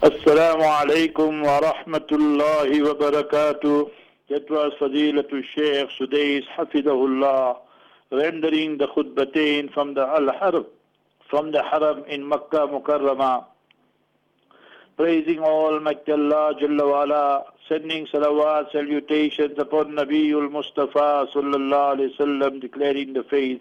Assalamu alaikum wa rahmatullahi wa barakatuh. That was Fadilatul Shaykh Sudais Hafidahullah rendering the khutbatain from the Al-Haram, from the Haram in Makkah Mukarramah, praising Almighty Allah Jalla wa Ala, sending salawat, salutations upon Nabiul Mustafa Sallallahu Alaihi Wasallam, declaring the faith.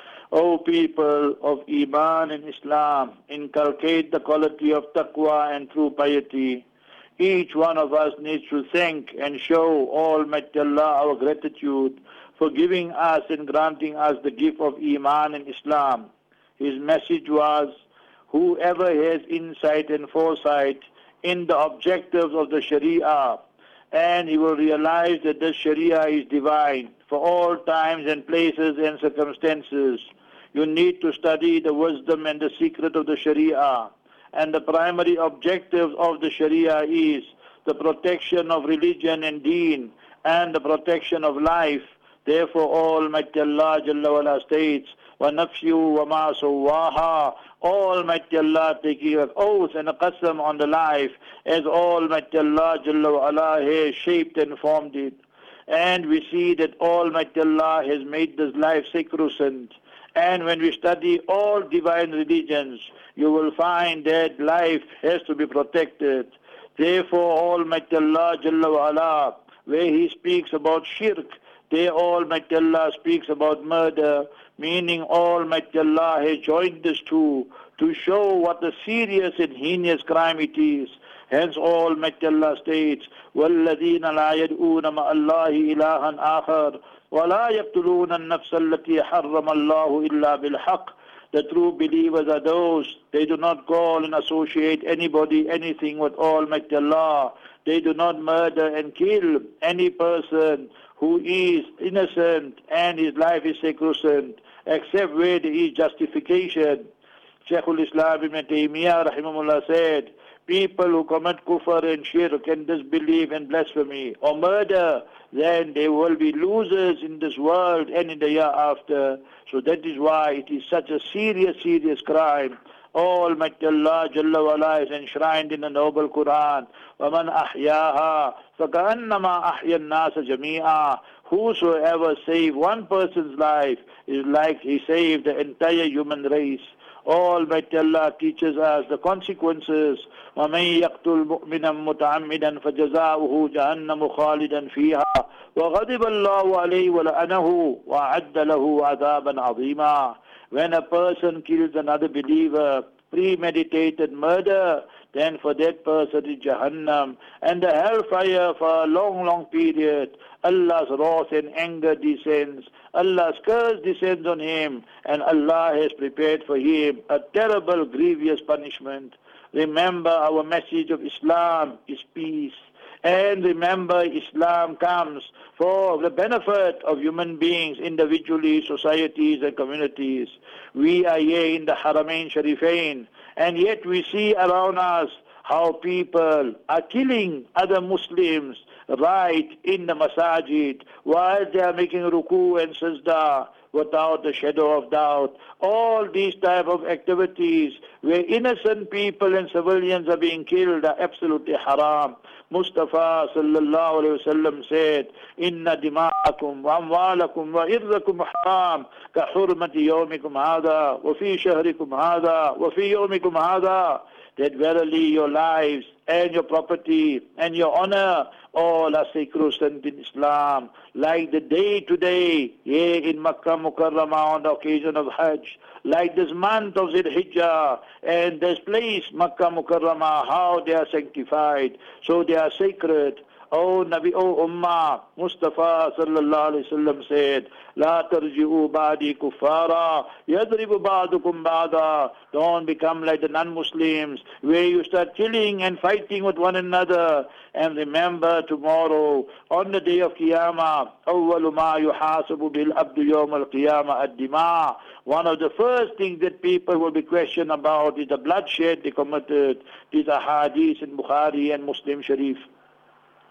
O people of Iman and Islam, inculcate the quality of taqwa and true piety. Each one of us needs to thank and show Almighty Allah our gratitude for giving us and granting us the gift of Iman and Islam. His message was, whoever has insight and foresight in the objectives of the Sharia, and he will realize that the Sharia is divine for all times and places and circumstances. You need to study the wisdom and the secret of the Sharia. And the primary objective of the Sharia is the protection of religion and deen and the protection of life. Therefore, Almighty Allah Jalla wa Ala states, وَنَفْسِهُ وَمَا سَوَّاهَا. Almighty Allah taking an oath and a qasam on the life, as Almighty Allah Jalla wa Ala has shaped and formed it. And we see that Almighty Allah has made this life sacrosanct. And when we study all divine religions, you will find that life has to be protected. Therefore, Almighty Allah Jalla wa Ala, where He speaks about shirk, there Almighty Allah speaks about murder, meaning Almighty Allah has joined these two to show what a serious and heinous crime it is. Hence Almighty Allah states, وَالَّذِينَ لَا يَدْعُونَ مَعَ اللَّهِ إِلَهًا آخَرَ وَلَا يَقْتُلُونَ النَّفْسَ الَّتِي حَرَّمَ اللَّهُ إِلَّا بِالْحَقِّ. The true believers are those, they do not call and associate anybody, anything with Almighty Allah. They do not murder and kill any person who is innocent and his life is sacrosanct, except where there is justification. Shaykhul Islam Ibn Taymiyyah rahimahullah said, people who commit kufr and shirk and disbelief and blasphemy or murder, then they will be losers in this world and in the year after. So that is why it is such a serious crime. Almighty Allah Jalla wa Ala is enshrined in the noble Quran. وَمَنْ أَحْيَاهَا فَكَأَنَّمَا أَحْيَا النَّاسَ جَمِيعًا. Whosoever save one person's life is like he saved the entire human race. Almighty Allah teaches us the consequences. وَمَنْ يَقْتُلْ مُؤْمِنًا مُتَعَمِّدًا فَجَزَاؤُهُ جَهَنَّمُ خَالِدًا فِيهَا وَغَضِبَ اللَّهُ عَلَيْهِ وَلَعَنَهُ وَأَعَدَّ لَهُ عَذَابًا عَظِيمًا. When a person kills another believer, premeditated murder, then for that person is Jahannam and the hellfire for a long period. Allah's wrath and anger descends. Allah's curse descends on him, and Allah has prepared for him a terrible, grievous punishment. Remember, our message of Islam is peace. And remember, Islam comes for the benefit of human beings, individually, societies and communities. We are here in the Haramain Sharifain, and yet we see around us how people are killing other Muslims right in the masajid while they are making ruku and sajda without a shadow of doubt. All these type of activities where innocent people and civilians are being killed are absolutely haram. Mustafa sallallahu alayhi wasallam said, "Inna dima'akum wa amwalakum wa irzakum haram ka hurmati yawmikum hadha wa fi shahrikum hadha wa fi yawmikum hadha." That verily your lives and your property and your honor all are sacrosanct in Islam. Like the day today here in Makkah Mukarramah on the occasion of Hajj, like this month of Zul Hijjah and this place Makkah Mukarramah, how they are sanctified, so they are sacred. O Nabi, O Ummah, Mustafa sallallahu alayhi wasallam said, "La tarji'u ba'di kuffara, yadribu ba'dukum ba'da." Don't become like the non-Muslims, where you start killing and fighting with one another. And remember, tomorrow, on the day of Qiyamah, أَوَّلُ مَا يُحَاسَبُ بِالْعَبْدُ يَوْمَ الْقِيَامَةِ الدِّمَاءِ. One of the first things that people will be questioned about is the bloodshed they committed. These are hadiths in Bukhari and Muslim Sharif.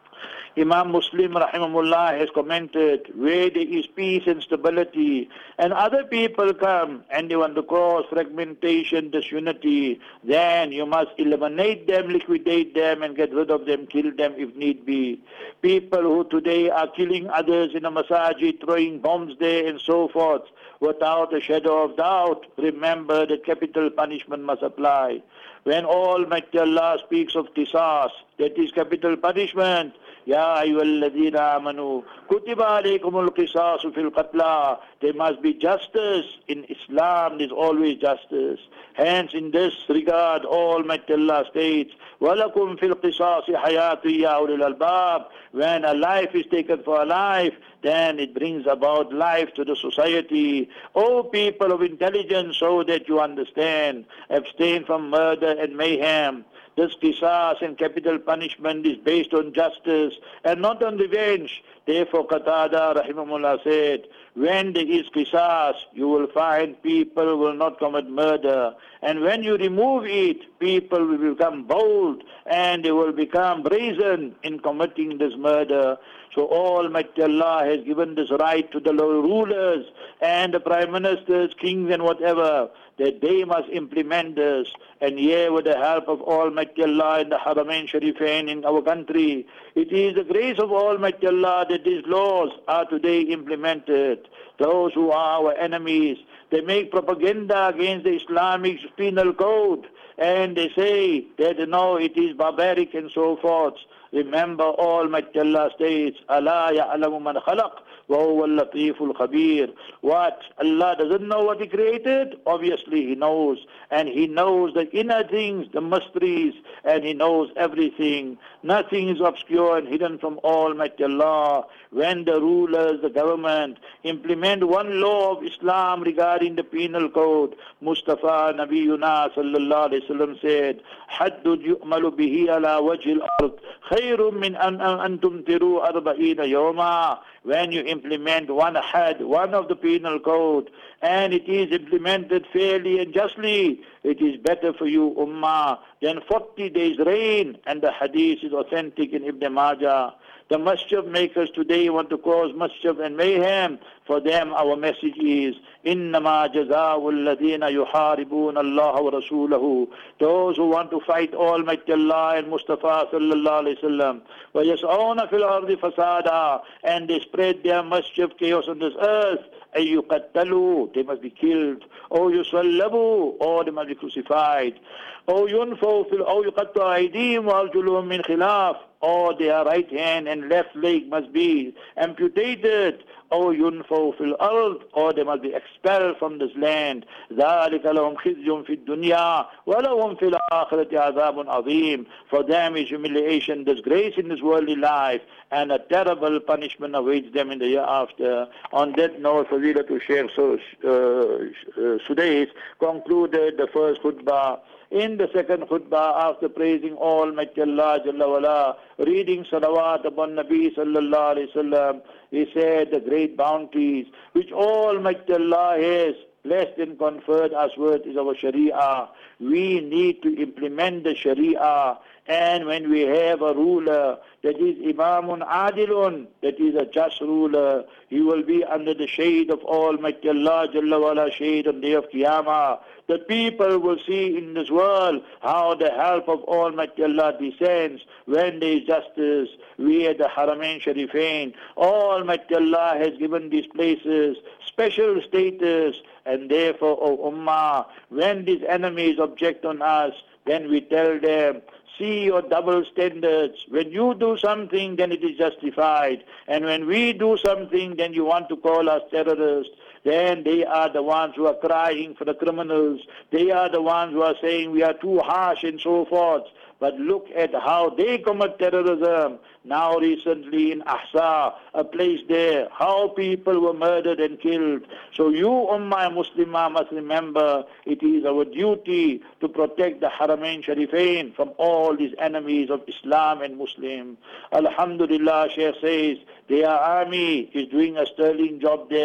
Imam Muslim rahimahullah has commented, where there is peace and stability, and other people come and they want to cause fragmentation, disunity, then you must eliminate them, liquidate them, and get rid of them, kill them if need be. People who today are killing others in a masajid, throwing bombs there and so forth, without a shadow of doubt, remember that capital punishment must apply. When Almighty Allah speaks of qisas, that is capital punishment, Ya ayyuhalladhina amanu, kutiba alaykumul qisasu fil qatla. There must be justice. In Islam, there's always justice. Hence, in this regard, Almighty Allah states, وَلَكُمْ فِي الْقِصَاصِ حَيَاتُ يَا أُولِي الْأَلْبَابِ. When a life is taken for a life, then it brings about life to the society. O people of intelligence, so that you understand, abstain from murder and mayhem. This qisas and capital punishment is based on justice and not on revenge. Therefore, Qatada rahimahullah said, when there is qisas, you will find people will not commit murder. And when you remove it, people will become bold and they will become brazen in committing this murder. So Almighty Allah has given this right to the rulers and the prime ministers, kings and whatever, that they must implement this. And here, with the help of Almighty Allah in the Haramain Sharifain in our country, it is the grace of Almighty Allah that these laws are today implemented. Those who are our enemies, they make propaganda against the Islamic penal code, and they say that no, it is barbaric and so forth. Remember, Almighty Allah states, أَلَا يَعْلَمُ مَنْ خَلَقَ وَهُوَ اللَّطِيفُ الْخَبِيرُ. What? Allah doesn't know what He created? Obviously He knows. And He knows the inner things, the mysteries, and He knows everything. Nothing is obscure and hidden from Almighty Allah. When the rulers, the government, implement one law of Islam regarding the penal code, Mustafa Nabiyuna sallallahu alayhi wa sallam said, حَدٌّ يُؤْمَلُ بِهِ عَلَى وَجْهِ الْأَرْضِ خَيْرٌ مِّنْ أَن تُمْتِرُوا أَرْبَعِينَ يَوْمًا. When you implement one had, one of the penal code, and it is implemented fairly and justly, it is better for you, Ummah, than 40 days rain. And the hadith is authentic in Ibn Majah. The mischief makers today want to cause mischief and mayhem. For them, our message is, إِنَّمَا جَزَاءُ الَّذِينَ يُحَارِبُونَ اللَّهَ وَرَسُولَهُ. Those who want to fight Almighty Allah and Mustafa sallallahu alayhi wa sallam. وَيَسْعَوْنَ فِي الْأَرْضِ فَسَادًا. And they spread their mischief, chaos on this earth. أَيُّقَتَّلُوا. They must be killed. أو يُصَلَّبُوا. Or they must be crucified. أو يُنْفَوْا أو يُقَطَّعَ أَيْدِيهِمْ وَأَرْجُلُهُم مِّنْ خِلَافٍ. Or their right hand and left leg must be amputated. أو ينفوا في الأرض. Or they must be expelled from this land. ذلك لهم خزي في الدنيا ولهم في الآخرة عذاب عظيم. For them is humiliation, disgrace in this worldly life, and a terrible punishment awaits them in the year after. On that note, Fadilatul Shaykh Sudais concluded the first khutbah. In the second khutbah, after praising Almighty Allah Jalla wala, reading salawat upon Nabi sallallahu alayhi wasallam, he said the great bounties which Almighty Allah has blessed and conferred us with is our Sharia. We need to implement the Sharia. And when we have a ruler that is Imamun Adilun, that is a just ruler, he will be under the shade of Almighty Allah Jalla wala, shade on the day of Qiyamah. The people will see in this world how the help of Almighty Allah descends when there is justice. We at the Haramain Sharifain, Almighty Allah has given these places special status, and therefore, O Ummah, when these enemies object on us, then we tell them, see your double standards. When you do something, then it is justified. And when we do something, then you want to call us terrorists. Then they are the ones who are crying for the criminals. They are the ones who are saying we are too harsh and so forth. But look at how they commit terrorism. Now recently in Ahsa, a place there, how people were murdered and killed. So you, Ummah Muslimah, must remember it is our duty to protect the Haramain Sharifain from all these enemies of Islam and Muslim. Alhamdulillah, Shaykh says, their army is doing a sterling job there,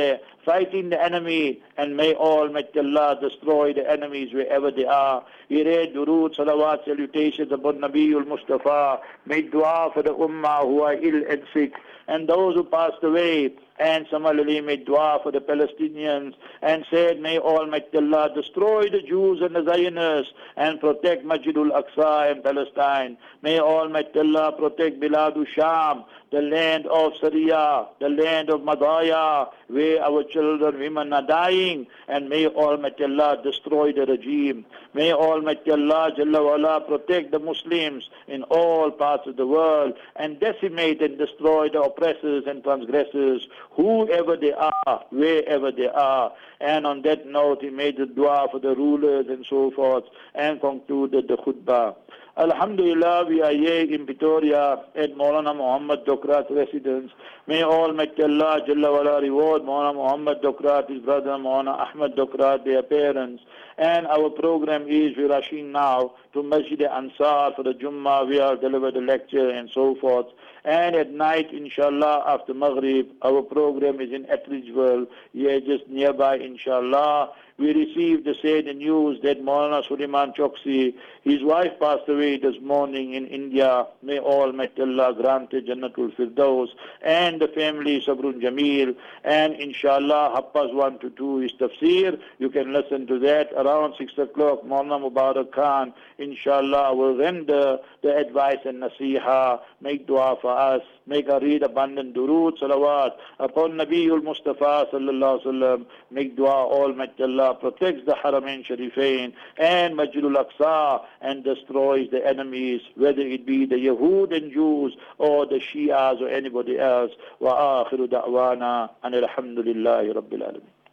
fighting the enemy, and may Almighty Allah destroy the enemies wherever they are. He read durood, salawat, salutations upon Nabiul Mustafa, made dua for the ummah who are ill and sick, and those who passed away, and similarly made dua for the Palestinians, and said, may Almighty Allah destroy the Jews and the Zionists, and protect Masjidul Aqsa in Palestine. May Almighty Allah protect Biladu Sham, the land of Syria, the land of Madaya, where our children, women are dying, and may Almighty Allah destroy the regime. May Almighty Allah Jalla wa'ala protect the Muslims in all parts of the world, and decimate and destroy the oppressors and transgressors, whoever they are, wherever they are. And on that note, he made the dua for the rulers and so forth, and concluded the khutbah. Alhamdulillah, we are here in Pretoria at Maulana Muhammad Dokrat's residence. May Almighty Allah Jalla wa'ala reward Maulana Muhammad Dokrat, his brother Maulana Ahmad Dokrat, their parents. And our program is, we're rushing now to Masjid Ansar for the Jummah. We have delivered a lecture and so forth. And at night, inshallah, after Maghrib, our program is in Atteridgeville, here just nearby, inshallah. We received the sad news that Maulana Suleiman Choksi, his wife passed away this morning in India. May Almighty Allah grant Jannatul Firdaus, and the family Sabrun Jameel. And inshallah, Happas 1 to 2 is tafsir. You can listen to that around 6 o'clock. Maulana Mubarak Khan, inshallah, will render the advice and nasiha, make dua for us, make a read abundant durood, salawat upon Nabiul Mustafa sallallahu alaihi wasallam, make dua Almighty Allah protects the Haramain Sharifain and Masjidul Aqsa, and destroys the enemies, whether it be the Yahud and Jews or the Shias or anybody else. Wa akhiru da'wana and alhamdulillahi rabbil alamin.